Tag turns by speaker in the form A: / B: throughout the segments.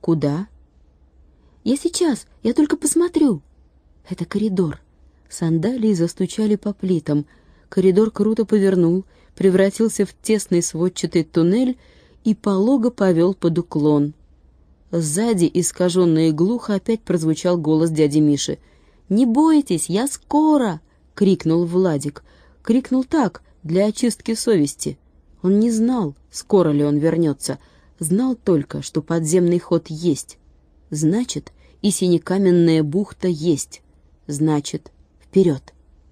A: Куда? Я сейчас, я только посмотрю. Это коридор. Сандалии застучали по плитам. Коридор круто повернул, превратился в тесный сводчатый туннель и полого повел под уклон. Сзади, искаженно и глухо, опять прозвучал голос дяди Миши. «Не бойтесь, я скоро!» — крикнул Владик. Крикнул так, для очистки совести. Он не знал, скоро ли он вернется. Знал только, что подземный ход есть. Значит, и синекаменная бухта есть. Значит, вперед!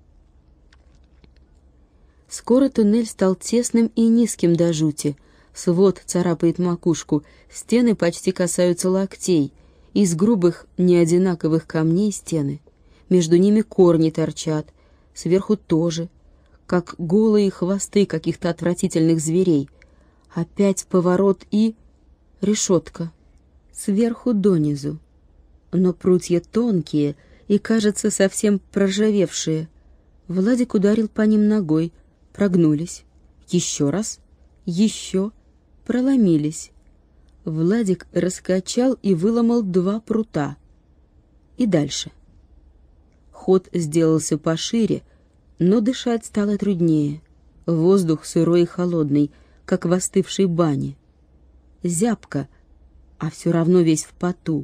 A: Скоро туннель стал тесным и низким до жути. Свод царапает макушку, стены почти касаются локтей. Из грубых, неодинаковых камней стены. Между ними корни торчат, сверху тоже, как голые хвосты каких-то отвратительных зверей. Опять поворот и... решетка. Сверху донизу. Но прутья тонкие и, кажется, совсем проржавевшие. Владик ударил по ним ногой, прогнулись. Еще раз, еще, проломились. Владик раскачал и выломал 2 прута. И дальше. Ход сделался пошире, но дышать стало труднее. Воздух сырой и холодный, как в остывшей бане. Зябко, а все равно весь в поту.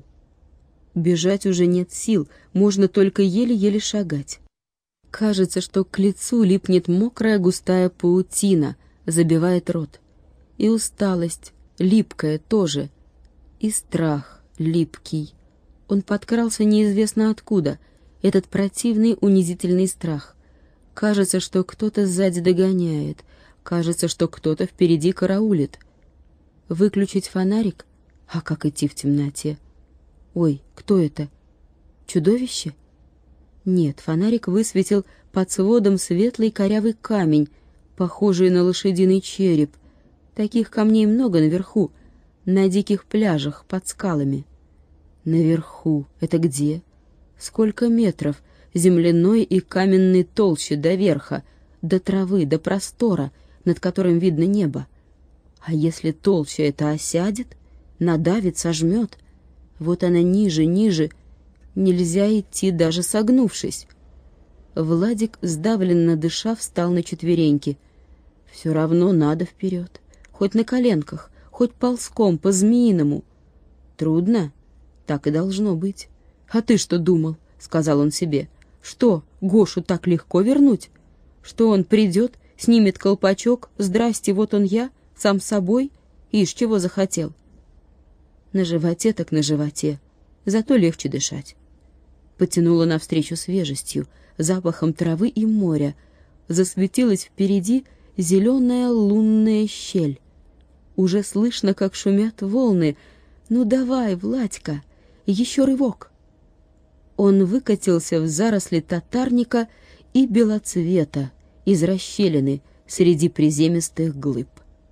A: Бежать уже нет сил, можно только еле-еле шагать. Кажется, что к лицу липнет мокрая густая паутина, забивает рот. И усталость, липкая тоже. И страх липкий. Он подкрался неизвестно откуда, этот противный унизительный страх. Кажется, что кто-то сзади догоняет, кажется, что кто-то впереди караулит. Выключить фонарик? А как идти в темноте? Ой, кто это? Чудовище? Нет, фонарик высветил под сводом светлый корявый камень, похожий на лошадиный череп. Таких камней много наверху, на диких пляжах, под скалами. Наверху. Это где? Сколько метров земляной и каменной толщи до верха, до травы, до простора, над которым видно небо? А если толща эта осядет, надавит, сожмет? Вот она ниже, ниже. Нельзя идти, даже согнувшись. Владик, сдавленно дыша, встал на четвереньки. Все равно надо вперед. Хоть на коленках, хоть ползком, по-змеиному. Трудно? Так и должно быть. «А ты что думал?» — сказал он себе. «Что, Гошу так легко вернуть? Что он придет, снимет колпачок, здрасте, вот он я, сам собой, ишь, чего захотел?» На животе так на животе, зато легче дышать. Потянуло навстречу свежестью, запахом травы и моря. Засветилась впереди зеленая лунная щель. Уже слышно, как шумят волны. «Ну давай, Владька, еще рывок!» Он выкатился в заросли татарника и белоцвета из расщелины среди приземистых глыб.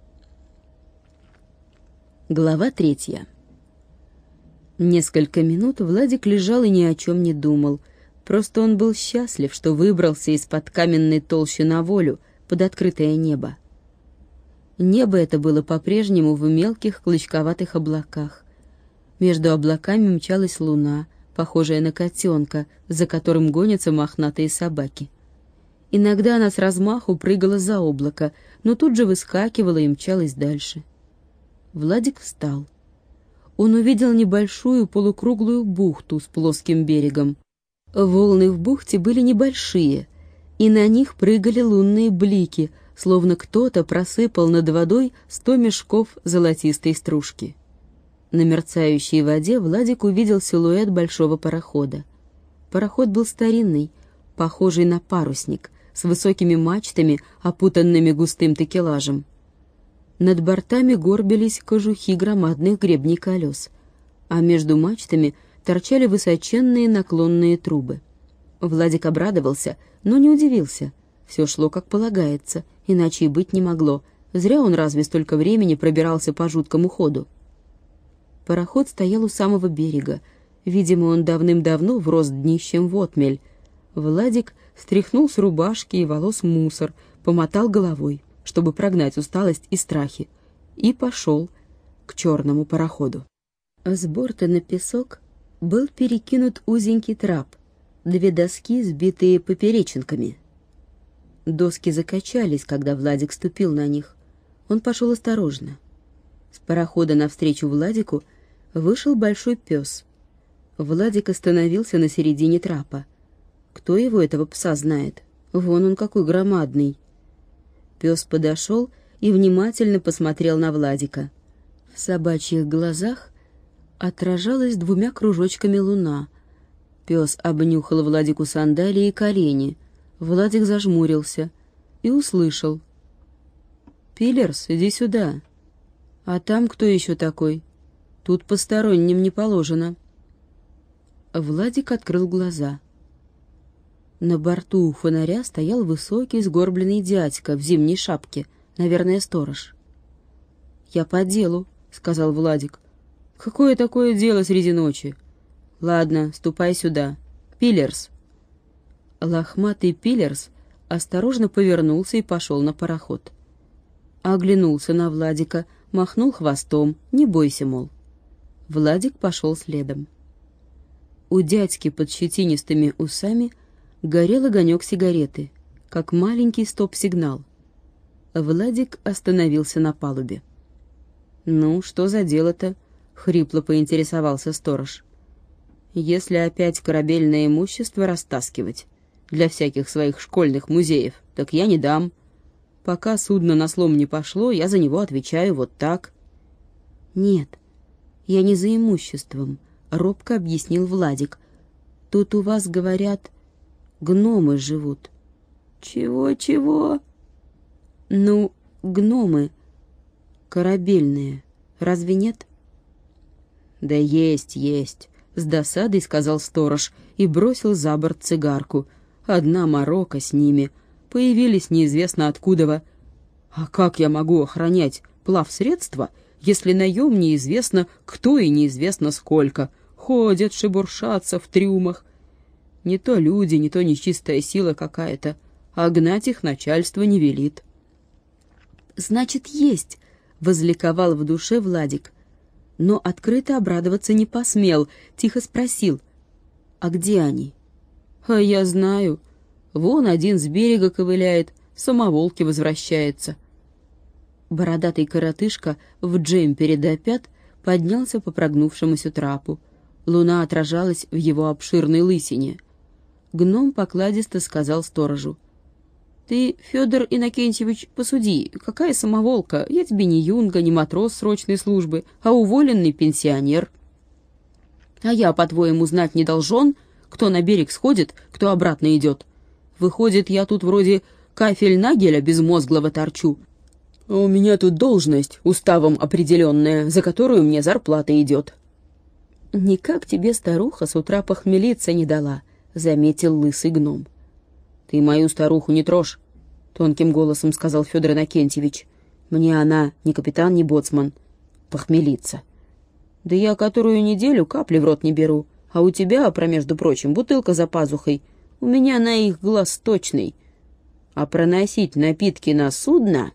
A: Глава 3. Несколько минут Владик лежал и ни о чем не думал. Просто он был счастлив, что выбрался из-под каменной толщи на волю, под открытое небо. Небо это было по-прежнему в мелких клочковатых облаках. Между облаками мчалась луна, похожая на котенка, за которым гонятся мохнатые собаки. Иногда она с размаху прыгала за облако, но тут же выскакивала и мчалась дальше. Владик встал. Он увидел небольшую полукруглую бухту с плоским берегом. Волны в бухте были небольшие, и на них прыгали лунные блики, словно кто-то просыпал над водой 100 мешков золотистой стружки. На мерцающей воде Владик увидел силуэт большого парохода. Пароход был старинный, похожий на парусник, с высокими мачтами, опутанными густым такелажем. Над бортами горбились кожухи громадных гребней колес, а между мачтами торчали высоченные наклонные трубы. Владик обрадовался, но не удивился. Все шло как полагается, иначе и быть не могло. Зря он разве столько времени пробирался по жуткому ходу. Пароход стоял у самого берега. Видимо, он давным-давно врос днищем в отмель. Владик стряхнул с рубашки и волос мусор, помотал головой, чтобы прогнать усталость и страхи, и пошел к черному пароходу. С борта на песок был перекинут узенький трап, 2 доски, сбитые поперечинками. Доски закачались, когда Владик ступил на них. Он пошел осторожно. С парохода навстречу Владику вышел большой пес. Владик остановился на середине трапа. Кто его, этого пса, знает? Вон он какой громадный. Пес подошел и внимательно посмотрел на Владика. В собачьих глазах отражалась 2 кружочками луна. Пес обнюхал Владику сандалии и колени. Владик зажмурился и услышал: «Пиллерс, иди сюда». «А там кто еще такой? Тут посторонним не положено». Владик открыл глаза. На борту у фонаря стоял высокий сгорбленный дядька в зимней шапке, наверное, сторож. «Я по делу», — сказал Владик. «Какое такое дело среди ночи?» «Ладно, ступай сюда. Пиллерс». Лохматый Пиллерс осторожно повернулся и пошел на пароход. Оглянулся на Владика, махнул хвостом: «Не бойся, мол». Владик пошел следом. У дядьки под щетинистыми усами горел огонек сигареты, как маленький стоп-сигнал. Владик остановился на палубе. «Ну, что за дело-то?» — хрипло поинтересовался сторож. «Если опять корабельное имущество растаскивать для всяких своих школьных музеев, так я не дам. Пока судно на слом не пошло, я за него отвечаю вот так». «Нет, я не за имуществом», — робко объяснил Владик. «Тут у вас, говорят, гномы живут». «Чего?» «Ну, гномы корабельные, разве нет?» «Да есть», — с досадой сказал сторож и бросил за борт цигарку. «Одна морока с ними. Появились неизвестно откуда. А как я могу охранять плавсредства, если наем неизвестно кто и неизвестно сколько? Ходят, шебуршатся в трюмах. Не то люди, не то нечистая сила какая-то, а гнать их начальство не велит». «Значит, есть», — возликовал в душе Владик. Но открыто обрадоваться не посмел, тихо спросил: «А где они?» «А я знаю. Вон один с берега ковыляет, самоволки возвращается». Бородатый коротышка в джемпере до пят поднялся по прогнувшемуся трапу. Луна отражалась в его обширной лысине. Гном покладисто сказал сторожу: «Ты, Федор Иннокентьевич, посуди, какая самоволка? Я тебе не юнга, не матрос срочной службы, а уволенный пенсионер. А я, по-твоему, знать не должен, кто на берег сходит, кто обратно идет? Выходит, я тут вроде кафель-нагеля безмозглого торчу. А у меня тут должность, уставом определенная, за которую мне зарплата идет». «Никак тебе старуха с утра похмелиться не дала», — заметил лысый гном. «Ты мою старуху не трожь», — тонким голосом сказал Федор Иннокентьевич. «Мне она ни капитан, ни боцман. Похмелиться. Да я которую неделю капли в рот не беру, а у тебя, между прочим, бутылка за пазухой. У меня на их глаз точный. А проносить напитки на судно...»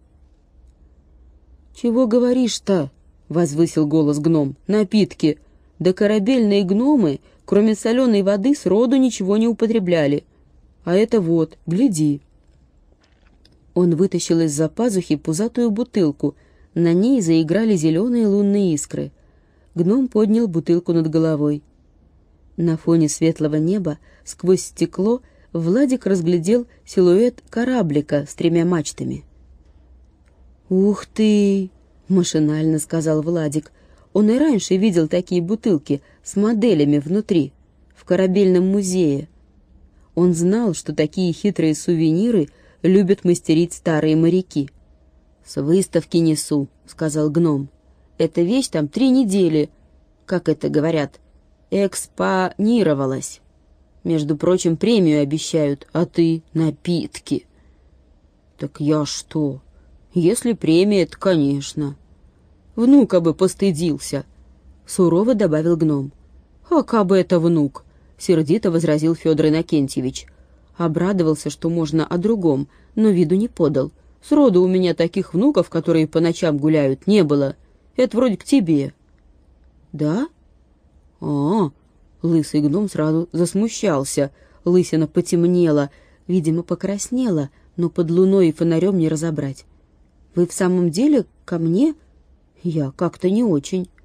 A: «Чего говоришь-то?» — возвысил голос гном. «Напитки. Да корабельные гномы, кроме соленой воды, сроду ничего не употребляли. А это вот, гляди». Он вытащил из-за пазухи пузатую бутылку. На ней заиграли зеленые лунные искры. Гном поднял бутылку над головой. На фоне светлого неба, сквозь стекло, Владик разглядел силуэт кораблика с 3 мачтами. «Ух ты!» — машинально сказал Владик. Он и раньше видел такие бутылки с моделями внутри, в корабельном музее. Он знал, что такие хитрые сувениры любят мастерить старые моряки. «С выставки несу», — сказал гном. «Эта вещь там 3 недели, как это говорят, экспонировалась. Между прочим, премию обещают, а ты — напитки». «Так я что? Если премия, то, конечно». «Внука бы постыдился», — сурово добавил гном. «А кабы это внук?» — сердито возразил Федор Иннокентьевич. Обрадовался, что можно о другом, но виду не подал. «Сроду у меня таких внуков, которые по ночам гуляют, не было. Это вроде к тебе». «Да?» А, лысый гном сразу засмущался. Лысина потемнела, видимо, покраснела, но под луной и фонарем не разобрать. «Вы в самом деле ко мне? Я как-то не очень».